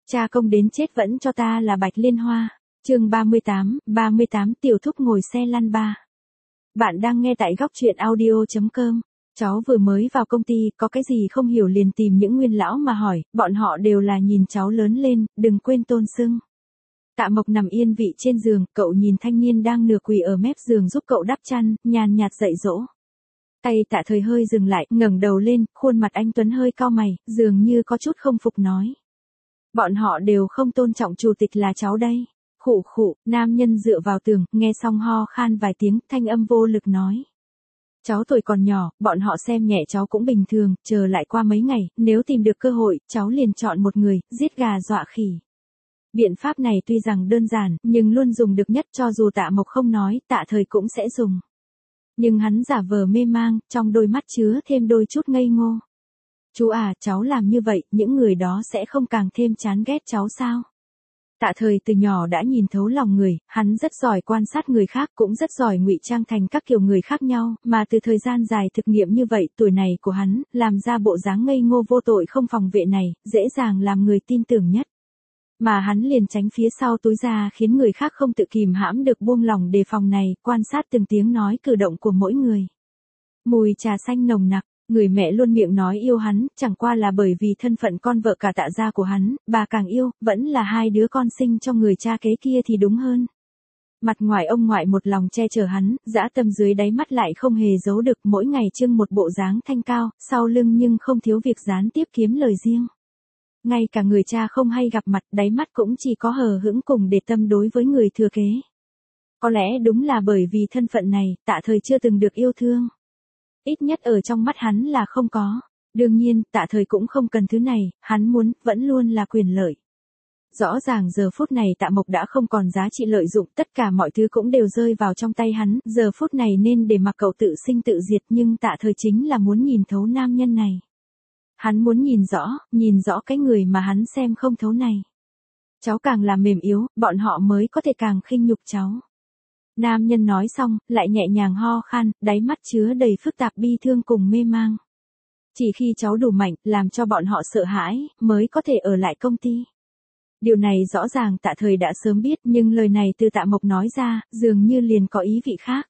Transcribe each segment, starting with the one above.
Cha công đến chết vẫn cho ta là Bạch Liên Hoa. Chương 38 tiểu thúc ngồi xe lăn ba. Bạn đang nghe tại góc truyện audio.com. Cháu vừa mới vào công ty, có cái gì không hiểu liền tìm những nguyên lão mà hỏi, bọn họ đều là nhìn cháu lớn lên, đừng quên tôn xưng. Tạ Mộc nằm yên vị trên giường, cậu nhìn thanh niên đang nửa quỳ ở mép giường giúp cậu đắp chăn, nhàn nhạt dạy dỗ. Tay Tạ Thời hơi dừng lại, ngẩng đầu lên, khuôn mặt anh tuấn hơi cau mày, dường như có chút không phục nói. Bọn họ đều không tôn trọng chủ tịch là cháu đây. Khụ khụ, nam nhân dựa vào tường, nghe xong ho khan vài tiếng, thanh âm vô lực nói. Cháu tuổi còn nhỏ, bọn họ xem nhẹ cháu cũng bình thường, chờ lại qua mấy ngày, nếu tìm được cơ hội, cháu liền chọn một người, giết gà dọa khỉ. Biện pháp này tuy rằng đơn giản, nhưng luôn dùng được nhất, cho dù Tạ Mộc không nói, Tạ Thời cũng sẽ dùng. Nhưng hắn giả vờ mê mang, trong đôi mắt chứa thêm đôi chút ngây ngô. Chú à, cháu làm như vậy, những người đó sẽ không càng thêm chán ghét cháu sao? Tạ Thời từ nhỏ đã nhìn thấu lòng người, hắn rất giỏi quan sát người khác, cũng rất giỏi ngụy trang thành các kiểu người khác nhau, mà từ thời gian dài thực nghiệm như vậy, tuổi này của hắn, làm ra bộ dáng ngây ngô vô tội không phòng vệ này, dễ dàng làm người tin tưởng nhất. Mà hắn liền tránh phía sau túi ra khiến người khác không tự kìm hãm được buông lòng đề phòng này, quan sát từng tiếng nói cử động của mỗi người. Mùi trà xanh nồng nặc. Người mẹ luôn miệng nói yêu hắn, chẳng qua là bởi vì thân phận con vợ cả Tạ gia của hắn, bà càng yêu, vẫn là hai đứa con sinh cho người cha kế kia thì đúng hơn. Mặt ngoài ông ngoại một lòng che chở hắn, dã tâm dưới đáy mắt lại không hề giấu được, mỗi ngày trưng một bộ dáng thanh cao, sau lưng nhưng không thiếu việc gián tiếp kiếm lời riêng. Ngay cả người cha không hay gặp mặt, đáy mắt cũng chỉ có hờ hững cùng để tâm đối với người thừa kế. Có lẽ đúng là bởi vì thân phận này, Tạ Thời chưa từng được yêu thương. Ít nhất ở trong mắt hắn là không có. Đương nhiên, Tạ Thời cũng không cần thứ này, hắn muốn, vẫn luôn là quyền lợi. Rõ ràng giờ phút này Tạ Mộc đã không còn giá trị lợi dụng, tất cả mọi thứ cũng đều rơi vào trong tay hắn, giờ phút này nên để mặc cậu tự sinh tự diệt, nhưng Tạ Thời chính là muốn nhìn thấu nam nhân này. Hắn muốn nhìn rõ cái người mà hắn xem không thấu này. Cháu càng là mềm yếu, bọn họ mới có thể càng khinh nhục cháu. Nam nhân nói xong, lại nhẹ nhàng ho khan, đáy mắt chứa đầy phức tạp bi thương cùng mê mang. Chỉ khi cháu đủ mạnh, làm cho bọn họ sợ hãi, mới có thể ở lại công ty. Điều này rõ ràng Tạ Thời đã sớm biết, nhưng lời này từ Tạ Mộc nói ra, dường như liền có ý vị khác.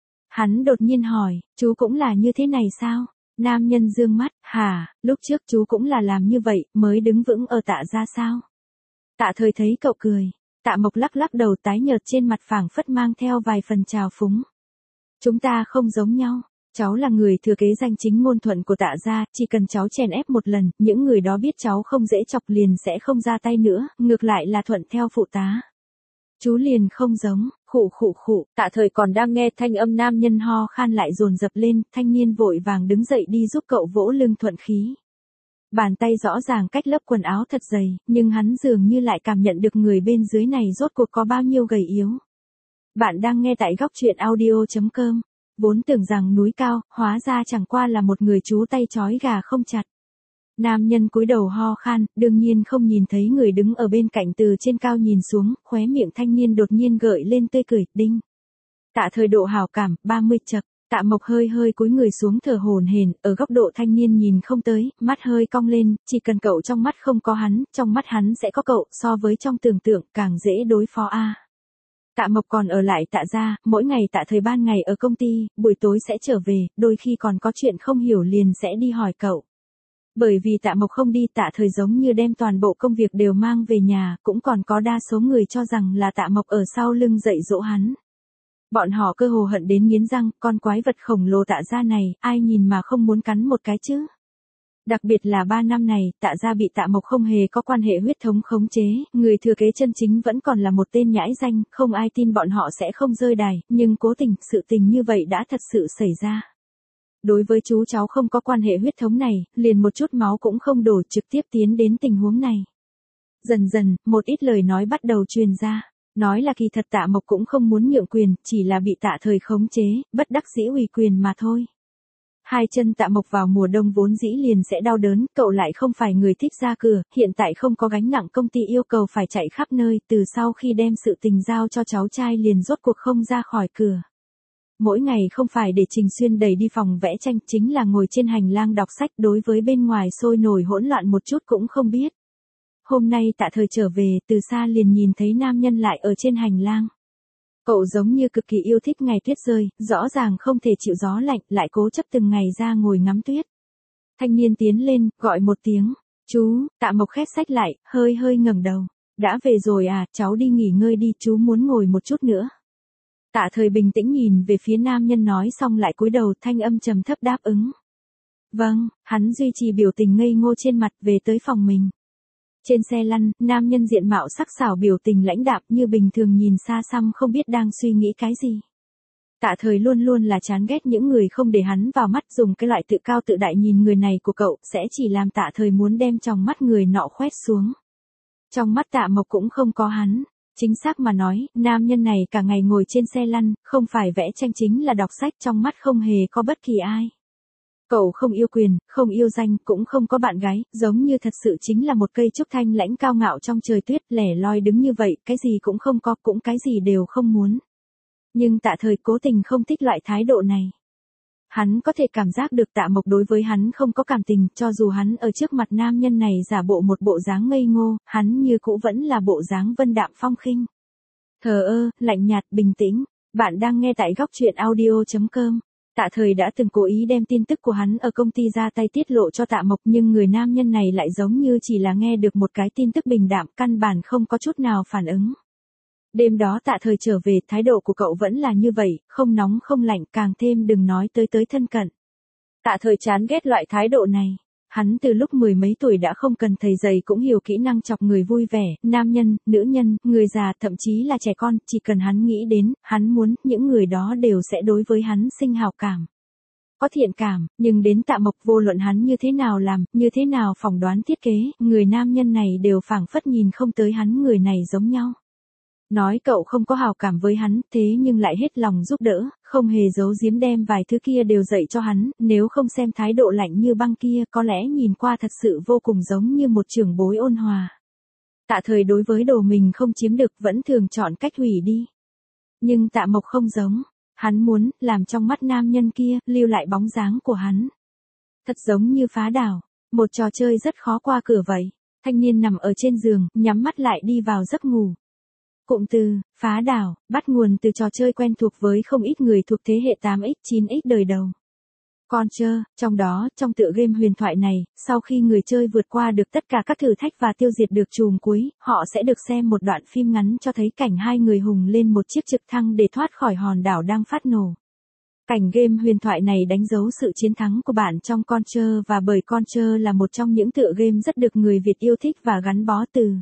Hắn đột nhiên hỏi, chú cũng là như thế này sao? Nam nhân dương mắt, hả, lúc trước chú cũng là làm như vậy, mới đứng vững ở Tạ gia sao? Tạ Thời thấy cậu cười. Tạ Mộc lắc đầu, tái nhợt trên mặt phảng phất mang theo vài phần trào phúng. Chúng ta không giống nhau. Cháu là người thừa kế danh chính ngôn thuận của Tạ gia, chỉ cần cháu chèn ép một lần, những người đó biết cháu không dễ chọc liền sẽ không ra tay nữa, ngược lại là thuận theo phụ tá. Chú liền không giống, khụ. Tạ Thời còn đang nghe thanh âm nam nhân ho khan lại dồn dập lên, thanh niên vội vàng đứng dậy đi giúp cậu vỗ lưng thuận khí. Bàn tay rõ ràng cách lớp quần áo thật dày, nhưng hắn dường như lại cảm nhận được người bên dưới này rốt cuộc có bao nhiêu gầy yếu. Bạn đang nghe tại góc truyện audio.com. Vốn tưởng rằng núi cao, hóa ra chẳng qua là một người chú tay trói gà không chặt. Nam nhân cúi đầu ho khan, đương nhiên không nhìn thấy người đứng ở bên cạnh từ trên cao nhìn xuống, khóe miệng thanh niên đột nhiên gợi lên tươi cười, đinh. Tạ Thời độ hảo cảm, 30 chập. Tạ Mộc hơi cúi người xuống thở hổn hển, ở góc độ thanh niên nhìn không tới, mắt hơi cong lên, chỉ cần cậu trong mắt không có hắn, trong mắt hắn sẽ có cậu, so với trong tưởng tượng, càng dễ đối phó a. Tạ Mộc còn ở lại Tạ gia, mỗi ngày Tạ Thời ban ngày ở công ty, buổi tối sẽ trở về, đôi khi còn có chuyện không hiểu liền sẽ đi hỏi cậu. Bởi vì Tạ Mộc không đi, Tạ Thời giống như đem toàn bộ công việc đều mang về nhà, cũng còn có đa số người cho rằng là Tạ Mộc ở sau lưng dạy dỗ hắn. Bọn họ cơ hồ hận đến nghiến răng, con quái vật khổng lồ Tạ gia này, ai nhìn mà không muốn cắn một cái chứ. Đặc biệt là 3 năm này, Tạ gia bị Tạ Mộc không hề có quan hệ huyết thống khống chế, người thừa kế chân chính vẫn còn là một tên nhãi danh, không ai tin bọn họ sẽ không rơi đài, nhưng cố tình, sự tình như vậy đã thật sự xảy ra. Đối với chú cháu không có quan hệ huyết thống này, liền một chút máu cũng không đổ, trực tiếp tiến đến tình huống này. Dần, một ít lời nói bắt đầu truyền ra. Nói là kỳ thật Tạ Mộc cũng không muốn nhượng quyền, chỉ là bị Tạ Thời khống chế, bất đắc dĩ ủy quyền mà thôi. Hai chân Tạ Mộc vào mùa đông vốn dĩ liền sẽ đau đớn, cậu lại không phải người thích ra cửa, hiện tại không có gánh nặng công ty yêu cầu phải chạy khắp nơi, từ sau khi đem sự tình giao cho cháu trai liền rốt cuộc không ra khỏi cửa. Mỗi ngày không phải để Trình Xuyên đẩy đi phòng vẽ tranh, chính là ngồi trên hành lang đọc sách, đối với bên ngoài sôi nổi hỗn loạn một chút cũng không biết. Hôm nay Tạ Thời trở về, từ xa liền nhìn thấy nam nhân lại ở trên hành lang. Cậu giống như cực kỳ yêu thích ngày tuyết rơi, rõ ràng không thể chịu gió lạnh, lại cố chấp từng ngày ra ngồi ngắm tuyết. Thanh niên tiến lên, gọi một tiếng, chú. Tạ Mộc khép sách lại, hơi hơi ngẩng đầu. Đã về rồi à, cháu đi nghỉ ngơi đi, chú muốn ngồi một chút nữa. Tạ Thời bình tĩnh nhìn về phía nam nhân nói xong lại cúi đầu, thanh âm trầm thấp đáp ứng. Vâng, hắn duy trì biểu tình ngây ngô trên mặt, về tới phòng mình. Trên xe lăn, nam nhân diện mạo sắc sảo, biểu tình lãnh đạm như bình thường, nhìn xa xăm không biết đang suy nghĩ cái gì. Tạ Thời luôn luôn là chán ghét những người không để hắn vào mắt, dùng cái loại tự cao tự đại nhìn người này của cậu, sẽ chỉ làm Tạ Thời muốn đem trong mắt người nọ khoét xuống. Trong mắt Tạ Mộc cũng không có hắn. Chính xác mà nói, nam nhân này cả ngày ngồi trên xe lăn, không phải vẽ tranh chính là đọc sách, trong mắt không hề có bất kỳ ai. Cậu không yêu quyền, không yêu danh, cũng không có bạn gái, giống như thật sự chính là một cây trúc thanh lãnh cao ngạo trong trời tuyết, lẻ loi đứng như vậy, cái gì cũng không có, cũng cái gì đều không muốn. Nhưng Tạ Thời cố tình không thích loại thái độ này. Hắn có thể cảm giác được Tạ Mộc đối với hắn không có cảm tình, cho dù hắn ở trước mặt nam nhân này giả bộ một bộ dáng ngây ngô, hắn như cũ vẫn là bộ dáng vân đạm phong khinh. Thờ ơ, lạnh nhạt, bình tĩnh. Bạn đang nghe tại góc truyện audio.com. Tạ Thời đã từng cố ý đem tin tức của hắn ở công ty ra tay tiết lộ cho Tạ Mộc, nhưng người nam nhân này lại giống như chỉ là nghe được một cái tin tức bình đạm, căn bản không có chút nào phản ứng. Đêm đó Tạ Thời trở về, thái độ của cậu vẫn là như vậy, không nóng không lạnh, càng thêm đừng nói tới thân cận. Tạ Thời chán ghét loại thái độ này. Hắn từ lúc mười mấy tuổi đã không cần thầy dạy cũng hiểu kỹ năng chọc người vui vẻ, nam nhân, nữ nhân, người già, thậm chí là trẻ con, chỉ cần hắn nghĩ đến, hắn muốn, những người đó đều sẽ đối với hắn sinh hào cảm. Có thiện cảm, nhưng đến Tạ Mộc vô luận hắn như thế nào làm, như thế nào phỏng đoán thiết kế, người nam nhân này đều phảng phất nhìn không tới hắn, người này giống nhau. Nói cậu không có hào cảm với hắn, thế nhưng lại hết lòng giúp đỡ, không hề giấu giếm đem vài thứ kia đều dạy cho hắn, nếu không xem thái độ lạnh như băng kia, có lẽ nhìn qua thật sự vô cùng giống như một trưởng bối ôn hòa. Tạ Thời đối với đồ mình không chiếm được vẫn thường chọn cách hủy đi. Nhưng Tạ Mộc không giống, hắn muốn, làm trong mắt nam nhân kia, lưu lại bóng dáng của hắn. Thật giống như phá đảo, một trò chơi rất khó qua cửa vậy. Thanh niên nằm ở trên giường, nhắm mắt lại đi vào giấc ngủ. Cụm từ, phá đảo, bắt nguồn từ trò chơi quen thuộc với không ít người thuộc thế hệ 8X, 9X đời đầu. Contra, trong đó, trong tựa game huyền thoại này, sau khi người chơi vượt qua được tất cả các thử thách và tiêu diệt được chùm cuối, họ sẽ được xem một đoạn phim ngắn cho thấy cảnh hai người hùng lên một chiếc trực thăng để thoát khỏi hòn đảo đang phát nổ. Cảnh game huyền thoại này đánh dấu sự chiến thắng của bạn trong Contra, và bởi Contra là một trong những tựa game rất được người Việt yêu thích và gắn bó từ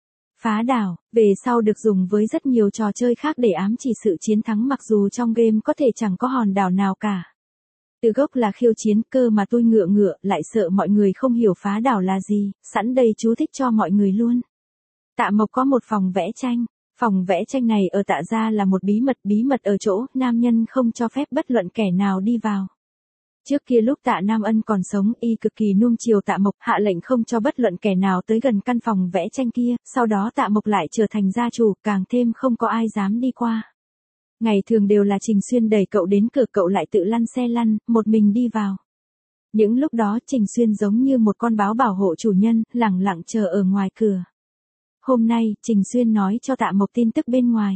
phá đảo, về sau được dùng với rất nhiều trò chơi khác để ám chỉ sự chiến thắng, mặc dù trong game có thể chẳng có hòn đảo nào cả. Từ gốc là khiêu chiến, cơ mà tôi ngựa lại sợ mọi người không hiểu phá đảo là gì, sẵn đây chú thích cho mọi người luôn. Tạ Mộc có một phòng vẽ tranh. Phòng vẽ tranh này ở Tạ gia là một bí mật ở chỗ, nam nhân không cho phép bất luận kẻ nào đi vào. Trước kia lúc Tạ Nam Ân còn sống, y cực kỳ nuông chiều Tạ Mộc, hạ lệnh không cho bất luận kẻ nào tới gần căn phòng vẽ tranh kia, sau đó Tạ Mộc lại trở thành gia chủ, càng thêm không có ai dám đi qua. Ngày thường đều là Trình Xuyên đẩy cậu đến cửa, cậu lại tự lăn xe lăn, một mình đi vào. Những lúc đó Trình Xuyên giống như một con báo bảo hộ chủ nhân, lẳng lặng chờ ở ngoài cửa. Hôm nay, Trình Xuyên nói cho Tạ Mộc tin tức bên ngoài.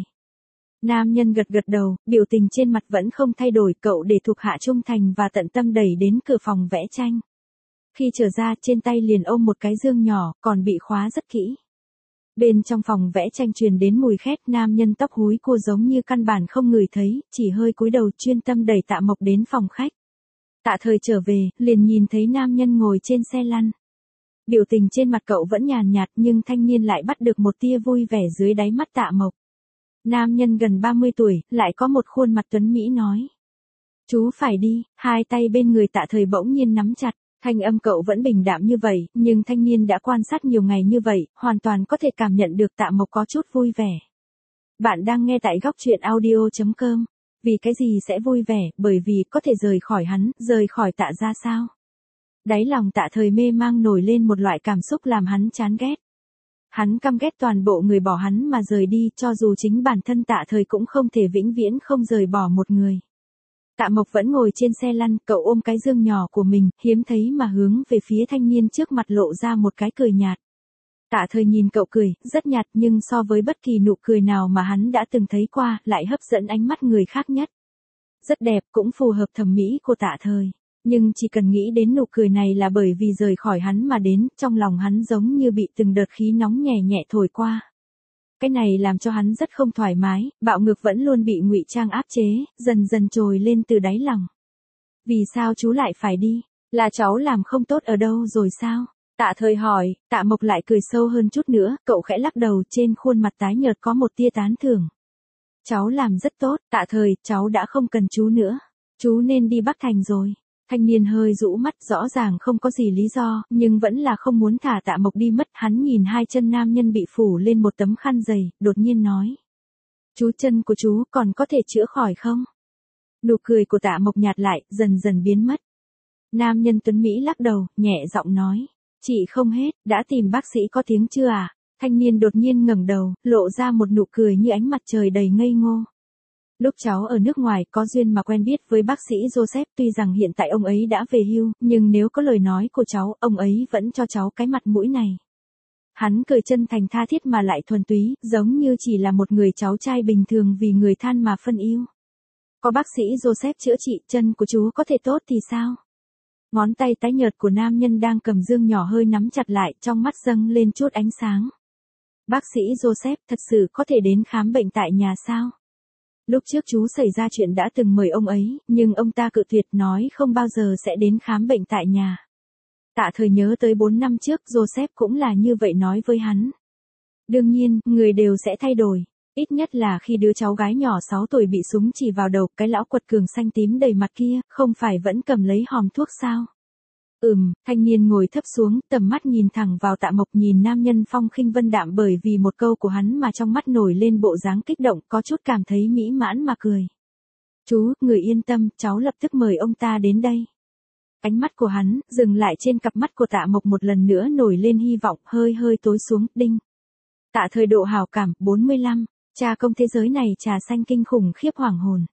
Nam nhân gật đầu, biểu tình trên mặt vẫn không thay đổi, cậu để thuộc hạ trung thành và tận tâm đẩy đến cửa phòng vẽ tranh. Khi trở ra, trên tay liền ôm một cái dương nhỏ, còn bị khóa rất kỹ. Bên trong phòng vẽ tranh truyền đến mùi khét, nam nhân tóc húi cua giống như căn bản không ngửi thấy, chỉ hơi cúi đầu chuyên tâm đẩy Tạ Mộc đến phòng khách. Tạ Thời trở về, liền nhìn thấy nam nhân ngồi trên xe lăn. Biểu tình trên mặt cậu vẫn nhàn nhạt, nhưng thanh niên lại bắt được một tia vui vẻ dưới đáy mắt Tạ Mộc. Nam nhân gần 30 tuổi, lại có một khuôn mặt tuấn mỹ nói. Chú phải đi, hai tay bên người Tạ Thời bỗng nhiên nắm chặt. Thanh âm cậu vẫn bình đạm như vậy, nhưng thanh niên đã quan sát nhiều ngày như vậy, hoàn toàn có thể cảm nhận được Tạ Mộc có chút vui vẻ. Bạn đang nghe tại góc truyện audio.com. Vì cái gì sẽ vui vẻ, bởi vì có thể rời khỏi hắn, rời khỏi Tạ gia sao? Đáy lòng Tạ Thời mê mang nổi lên một loại cảm xúc làm hắn chán ghét. Hắn căm ghét toàn bộ người bỏ hắn mà rời đi, cho dù chính bản thân Tạ Thời cũng không thể vĩnh viễn không rời bỏ một người. Tạ Mộc vẫn ngồi trên xe lăn, cậu ôm cái dương nhỏ của mình, hiếm thấy mà hướng về phía thanh niên trước mặt lộ ra một cái cười nhạt. Tạ Thời nhìn cậu cười, rất nhạt nhưng so với bất kỳ nụ cười nào mà hắn đã từng thấy qua, lại hấp dẫn ánh mắt người khác nhất. Rất đẹp, cũng phù hợp thẩm mỹ của Tạ Thời. Nhưng chỉ cần nghĩ đến nụ cười này là bởi vì rời khỏi hắn mà đến, trong lòng hắn giống như bị từng đợt khí nóng nhẹ nhẹ thổi qua. Cái này làm cho hắn rất không thoải mái, bạo ngược vẫn luôn bị ngụy trang áp chế, dần dần trồi lên từ đáy lòng. Vì sao chú lại phải đi? Là cháu làm không tốt ở đâu rồi sao? Tạ Thời hỏi, Tạ Mộc lại cười sâu hơn chút nữa, cậu khẽ lắc đầu, trên khuôn mặt tái nhợt có một tia tán thưởng. Cháu làm rất tốt, Tạ Thời, cháu đã không cần chú nữa. Chú nên đi Bắc Thành rồi. Thanh niên hơi rũ mắt, rõ ràng không có gì lý do, nhưng vẫn là không muốn thả Tạ Mộc đi mất. Hắn nhìn hai chân nam nhân bị phủ lên một tấm khăn dày, đột nhiên nói. Chú, chân của chú còn có thể chữa khỏi không? Nụ cười của Tạ Mộc nhạt lại, dần dần biến mất. Nam nhân tuấn Mỹ lắc đầu, nhẹ giọng nói. Chị không hết, đã tìm bác sĩ có tiếng chưa à? Thanh niên đột nhiên ngẩng đầu, lộ ra một nụ cười như ánh mặt trời đầy ngây ngô. Lúc cháu ở nước ngoài có duyên mà quen biết với bác sĩ Joseph, tuy rằng hiện tại ông ấy đã về hưu, nhưng nếu có lời nói của cháu, ông ấy vẫn cho cháu cái mặt mũi này. Hắn cười chân thành tha thiết mà lại thuần túy, giống như chỉ là một người cháu trai bình thường vì người than mà phân yêu. Có bác sĩ Joseph chữa trị, chân của chú có thể tốt thì sao? Ngón tay tái nhợt của nam nhân đang cầm dương nhỏ hơi nắm chặt lại, trong mắt dâng lên chút ánh sáng. Bác sĩ Joseph thật sự có thể đến khám bệnh tại nhà sao? Lúc trước chú xảy ra chuyện đã từng mời ông ấy, nhưng ông ta cự tuyệt, nói không bao giờ sẽ đến khám bệnh tại nhà. Tạ Thời nhớ tới 4 năm trước, Joseph cũng là như vậy nói với hắn. Đương nhiên, người đều sẽ thay đổi. Ít nhất là khi đứa cháu gái nhỏ 6 tuổi bị súng chỉ vào đầu, cái lão quật cường xanh tím đầy mặt kia, không phải vẫn cầm lấy hòm thuốc sao? Thanh niên ngồi thấp xuống, tầm mắt nhìn thẳng vào Tạ Mộc, nhìn nam nhân phong khinh vân đạm bởi vì một câu của hắn mà trong mắt nổi lên bộ dáng kích động, có chút cảm thấy mỹ mãn mà cười. Chú, người yên tâm, cháu lập tức mời ông ta đến đây. Ánh mắt của hắn, dừng lại trên cặp mắt của Tạ Mộc, một lần nữa nổi lên hy vọng, hơi hơi tối xuống, đinh. Tạ Thời độ hào cảm, 45, cha công thế giới này trà xanh kinh khủng khiếp hoàng hồn.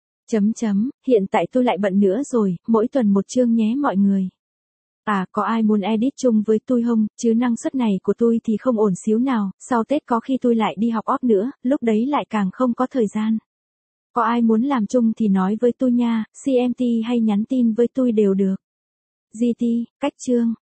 Hiện tại tôi lại bận nữa rồi, mỗi tuần một chương nhé mọi người. À, có ai muốn edit chung với tôi không, chứ năng suất này của tôi thì không ổn xíu nào, sau Tết có khi tôi lại đi học off nữa, lúc đấy lại càng không có thời gian. Có ai muốn làm chung thì nói với tôi nha, CMT hay nhắn tin với tôi đều được. GT, cách chương.